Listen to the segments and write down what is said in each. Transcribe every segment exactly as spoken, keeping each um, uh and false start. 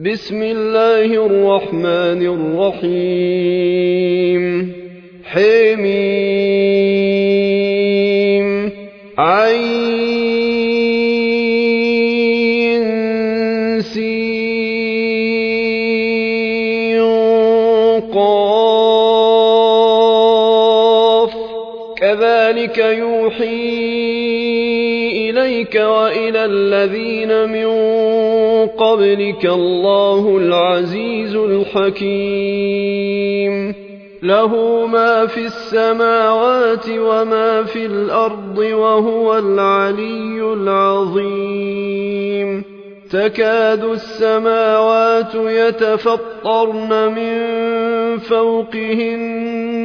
بسم الله الرحمن الرحيم حميم عين سين قاف كذلك يوحي إليك وإلى الذين من قبلك الله العزيز الحكيم له ما في السماوات وما في الأرض وهو العلي العظيم تكاد السماوات يتفطرن من فوقهن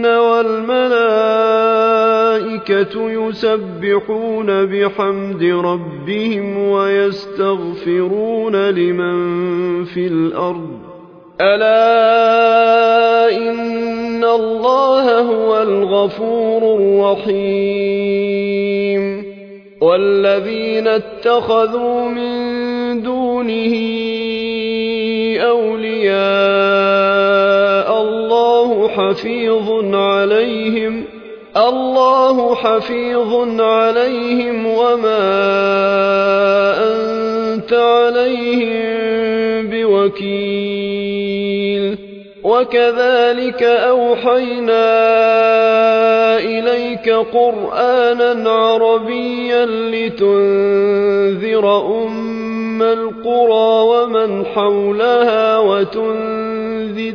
والملائكة يسبحون بحمد ربهم ويستغفرون لمن في الأرض ألا إن الله هو الغفور الرحيم والذين اتخذوا من دونه أولياء الله حفيظ عليهم الله حفيظ عليهم وما أنت عليهم بوكيل وكذلك أوحينا إليك قرآنا عربيا لتنذر أم القرى ومن حولها وتنذر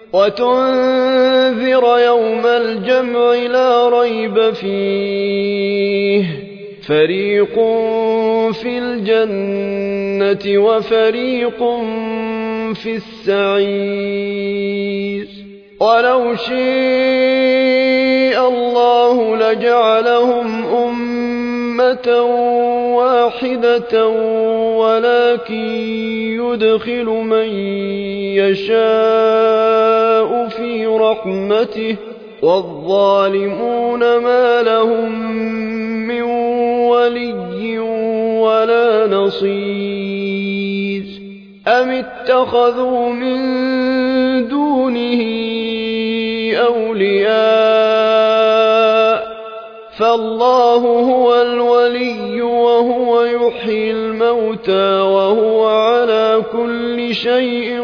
وتنذر يوم الجمع لا ريب فيه فريق في الجنة وفريق في السعير ولو شاء الله لجعلهم أمة واحدة ولكن يدخل من يشاء في رحمته والظالمون ما لهم من ولي ولا نصير أم اتخذوا من دونه أولياء فالله هو الولي وهو يحيي الموتى وهو على كل شيء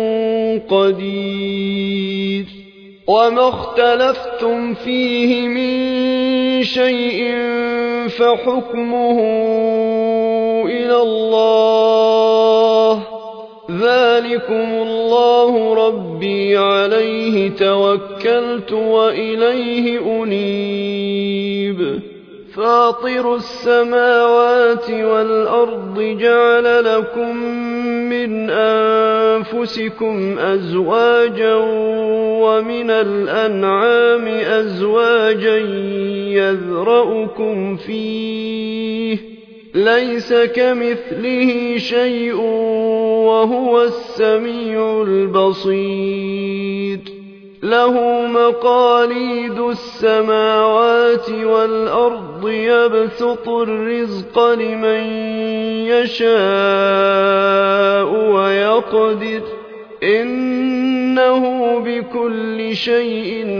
قدير وما اختلفتم فيه من شيء فحكمه إلى الله ذلكم الله ربي عليه توكلت وإليه أنيب فاطر السماوات والأرض جعل لكم من أنفسكم أزواجا ومن الأنعام أزواجا يذرأكم فيه ليس كمثله شيء وهو السميع البصير له مقاليد السماوات والأرض يبسط الرزق لمن يشاء ويقدر إنه بكل شيء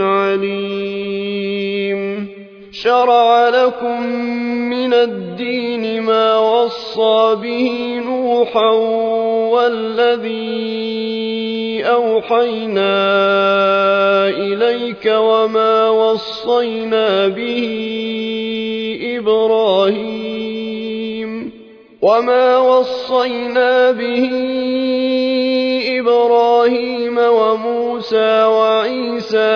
عليم شرع لكم من الدين ما وصى به نوحا والذي أوحينا إليك وما وصينا به إبراهيم وما وصينا به إبراهيم وموسى وعيسى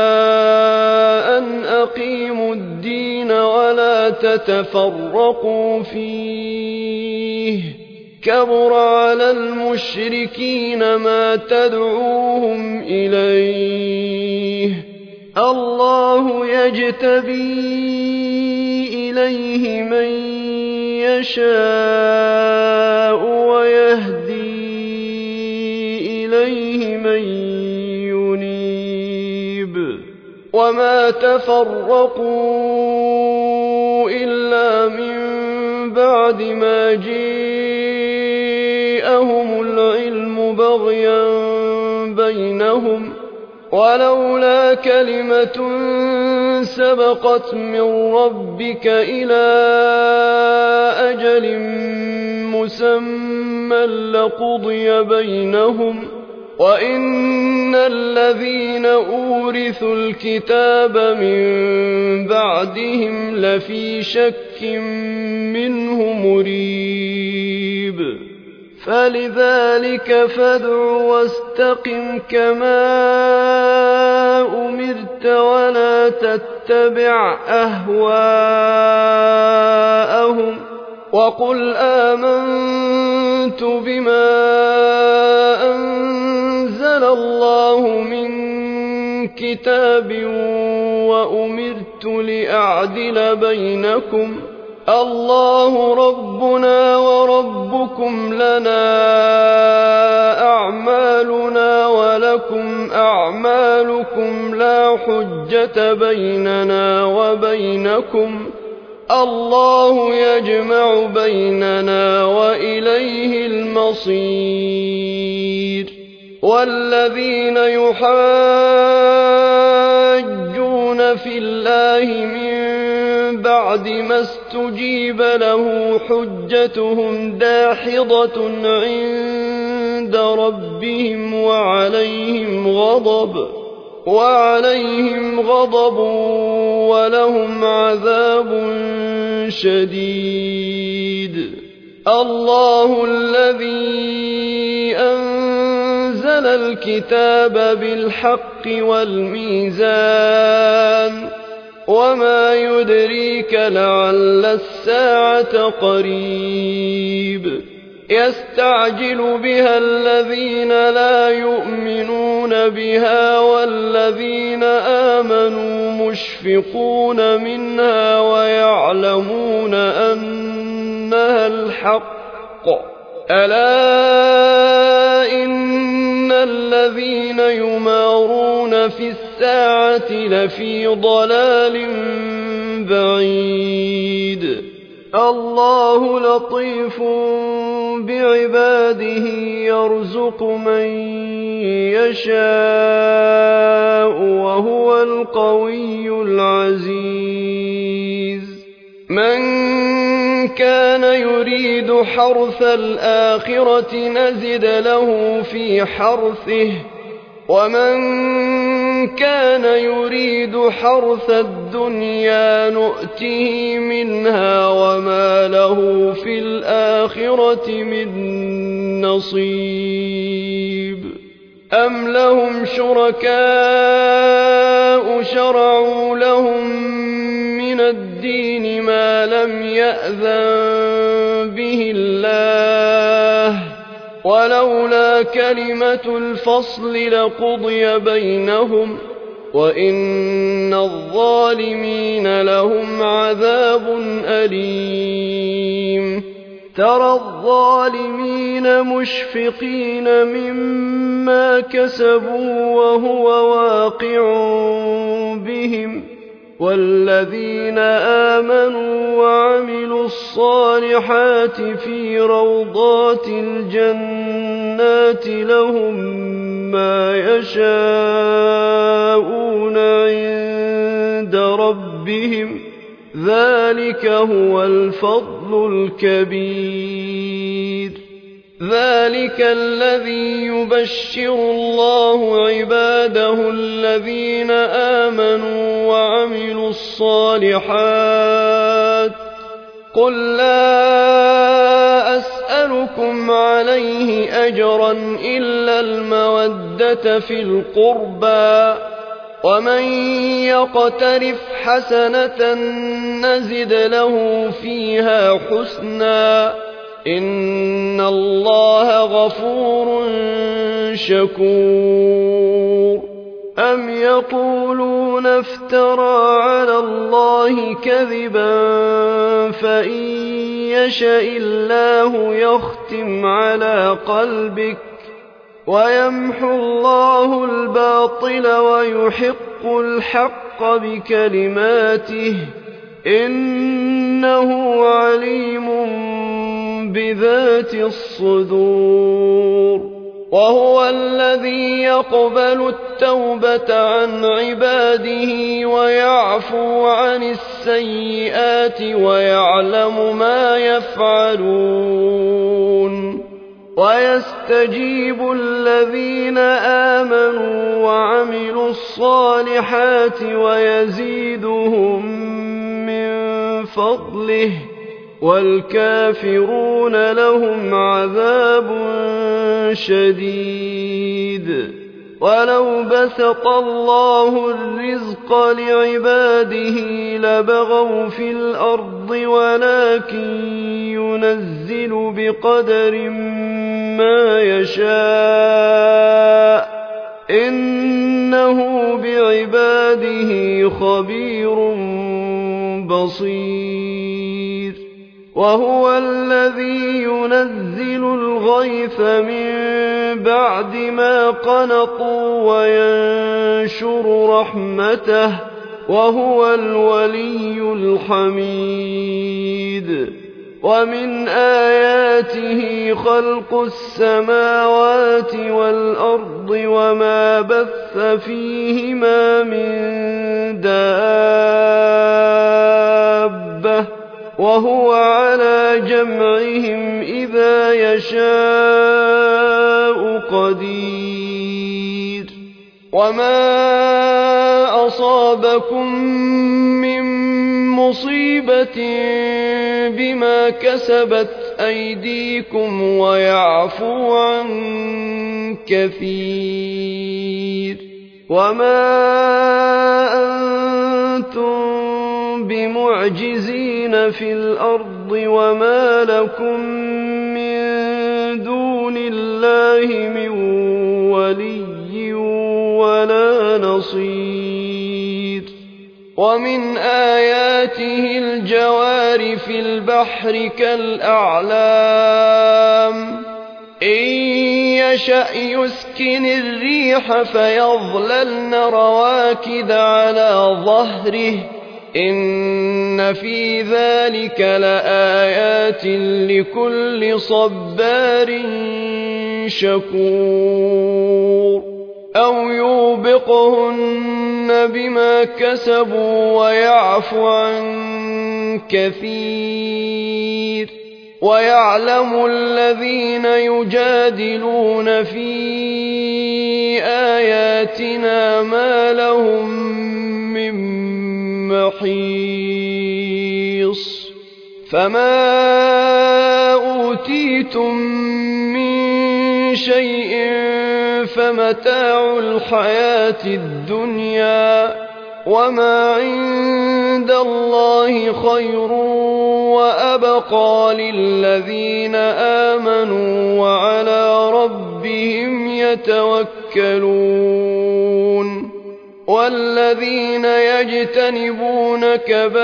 أن أقيموا الدين ولا تتفرقوا فيه كبر على المشركين ما تدعوهم إليه الله يجتبي إليه من يشاء ويهدي إليه من ينيب وما تفرقوا إلا من بعد ما جاءهم العلم بغيا بينهم ولولا كلمة سبقت من ربك إلى أجل مسمى لقضي بينهم وإن الذين أورثوا الكتاب من بعدهم لفي شك منه مريب فلذلك فادع واستقم كما أمرت ولا تتبع أهواءهم وقل آمنت بما أنزل الله من كتاب وأمرت لأعدل بينكم الله ربنا وربكم لنا أعمالنا ولكم أعمالكم لا حجة بيننا وبينكم الله يجمع بيننا وإليه المصير والذين يحاجون في الله من بعد ما استجيب له حجتهم داحضة عند ربهم وعليهم غضب وعليهم غضب ولهم عذاب شديد الله الذي أنزل الكتاب بالحق والميزان وما يدريك لعل الساعة قريب يستعجل بها الذين لا يؤمنون بها والذين آمنوا مشفقون منها ويعلمون أنها الحق ألا إن الذين يمارون في الساعة لفي ضلال بعيد الله لطيف بعباده يرزق من يشاء وهو القوي العزيز من كان يريد حرث الآخرة نزد له في حرثه ومن كان يريد حرث الدنيا نؤته منها وما له في الآخرة من نصيب أم لهم شركاء شرعوا لهم من الدين ما لم يأذن به الله ولولا كلمة الفصل لقضي بينهم وإن الظالمين لهم عذاب أليم ترى الظالمين مشفقين مما كسبوا وهو واقع بهم والذين آمنوا وعملوا الصالحات في روضات الجنات لهم ما يشاءون عند ربهم ذلك هو الفضل الكبير ذلك الذي يبشر الله عباده الذين آمنوا وعملوا الصالحات قل لا أسألكم عليه أجرا إلا المودة في القربى ومن يقترف حسنة نزد له فيها حسنا إن الله غفور شكور أم يقولون افترى على الله كذبا فإن يشأ الله يختم على قلبك ويمحو الله الباطل ويحق الحق بكلماته إنه عليم بذات الصدور وهو الذي يقبل التوبة عن عباده ويعفو عن السيئات ويعلم ما يفعلون ويستجيب الذين آمنوا وعملوا الصالحات ويزيدهم من فضله والكافرون لهم عذاب شديد ولو بسط الله الرزق لعباده لبغوا في الأرض ولكن ينزل بقدر ما يشاء إنه بعباده خبير بصير وهو الذي ينزل الغيث من بعد ما قنطوا وينشر رحمته وهو الولي الحميد ومن آياته خلق السماوات والأرض وما بث فيهما من دابة وهو على جمعهم إذا يشاء قدير وما أصابكم من مصيبة بما كسبت أيديكم ويعفو عن كثير وما أنتم بمعجزين في الأرض وما لكم من دون الله من ولي ولا نصير ومن آياته الجوار في البحر كالأعلام إن يشأ يسكن الريح فيظللن رواكد على ظهره إن في ذلك لآيات لكل صبار شكور أو يوبقهن بما كسبوا ويعفو عن كثير ويعلم الذين يجادلون في آياتنا ما لهم من محيص فما أوتيتم من شيء فمتاع الحياة الدنيا وما عند الله خير وأبقى للذين آمنوا وعلى ربهم يتوكلون والذين يجتنبون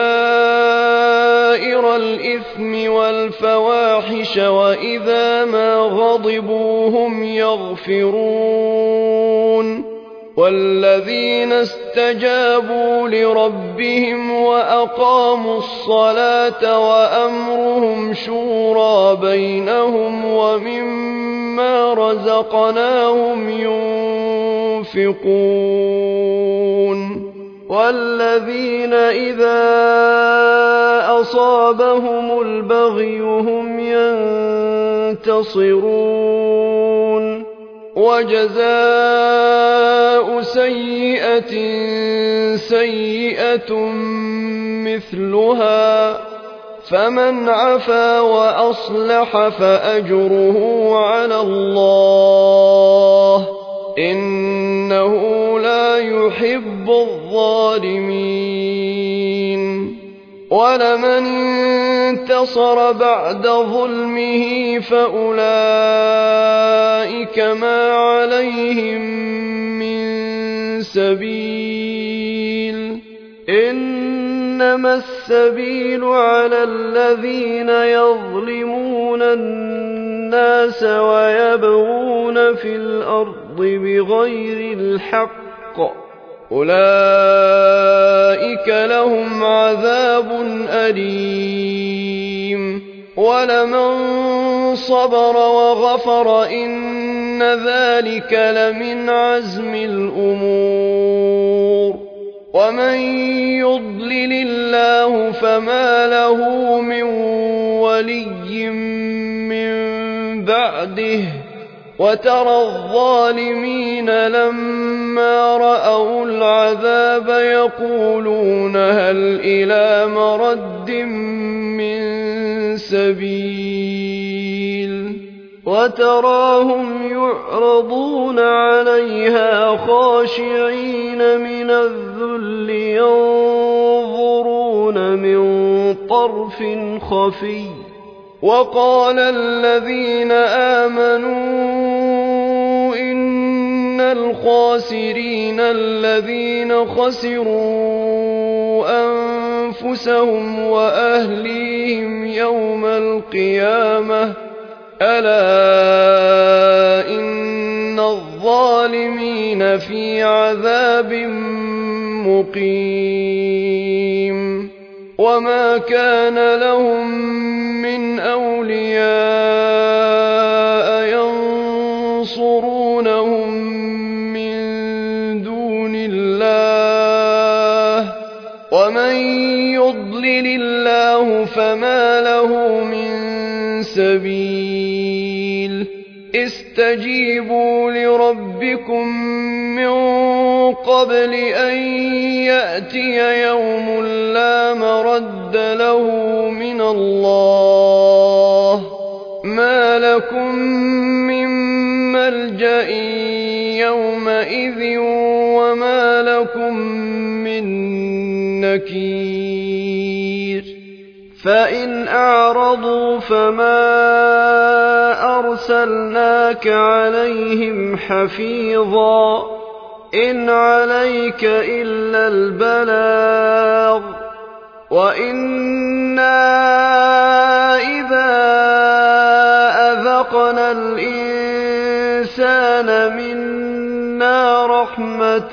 كبائر الإثم والفواحش وإذا ما غضبوا هم يغفرون والذين استجابوا لربهم وأقاموا الصلاة وأمرهم شورى بينهم ومما رزقناهم ينفقون والذين إذا أصابهم البغي هم ينتصرون وجزاء سيئة سيئة مثلها فمن عفا وأصلح فأجره على الله إنه لا يحب الظالمين ولمن انتصر بعد ظلمه فأولئك ما عليهم من سبيل إنما السبيل على الذين يظلمون الناس ويبغون في الأرض بغير الحق أولئك لهم عذاب أليم ولمن صبر وغفر إن إن ذلك لمن عزم الأمور ومن يضلل الله فما له من ولي من بعده وترى الظالمين لما رأوا العذاب يقولون هل إلى مرد من سبيل وتراهم يعرضون عليها خاشعين من الذل ينظرون من طرف خفي وقال الذين آمنوا إن الخاسرين الذين خسروا أنفسهم وأهليهم يوم القيامة ألا إن الظالمين في عذاب مقيم وما كان لهم من أولياء ينصرونهم من دون الله ومن يضلل الله فما له من سبيل استجيبوا لربكم من قبل أن يأتي يوم لا مرد له من الله ما لكم من ملجأ يومئذ وما لكم من نكير فإن أعرضوا فما أرسلناك عليهم حفيظا إن عليك إلا البلاغ وإنا إذا أذقنا الإنسان منا رحمة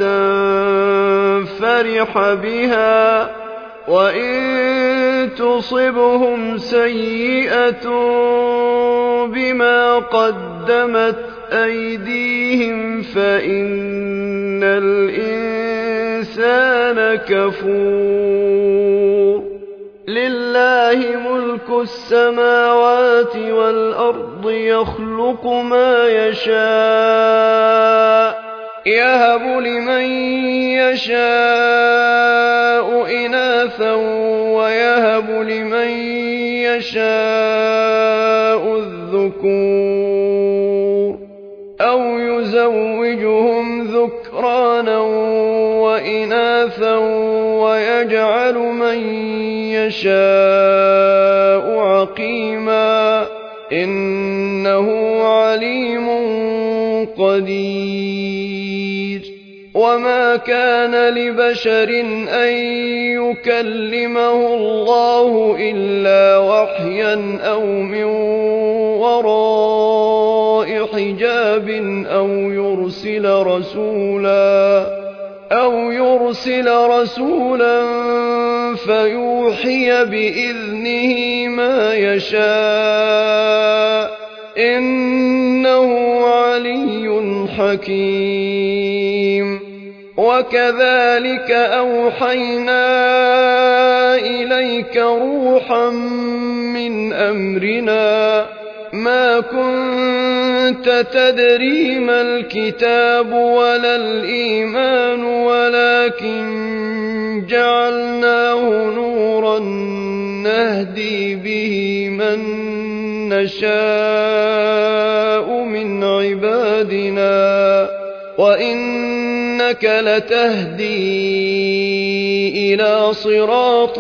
فرح بها وإن تصبهم سيئة بما قدمت أيديهم فإن الإنسان كفور لله ملك السماوات والأرض يخلق ما يشاء يهب لمن يشاء إناثا ويهب لمن يشاء الذكور أو يزوجهم ذكرانا وإناثا ويجعل من يشاء عقيما إنه عليم قدير وما كان لبشر أن يكلمه الله إلا وحيا أو من وراء حجاب أو يرسل رسولا أو يرسل رسولا فيوحي بإذنه ما يشاء إنه علي حكيم وكذلك أوحينا إليك روحا من أمرنا ما كنت تدري ما الكتاب ولا الإيمان ولكن جعلناه نورا نهدي به من نشاء من عبادنا وإنك لتهدي إلى صراط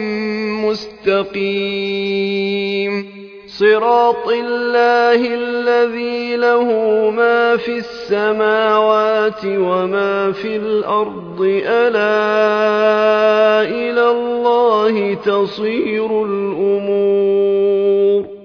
مستقيم صراط الله الذي له ما في السماوات وما في الأرض ألا إلى الله تصير الأمور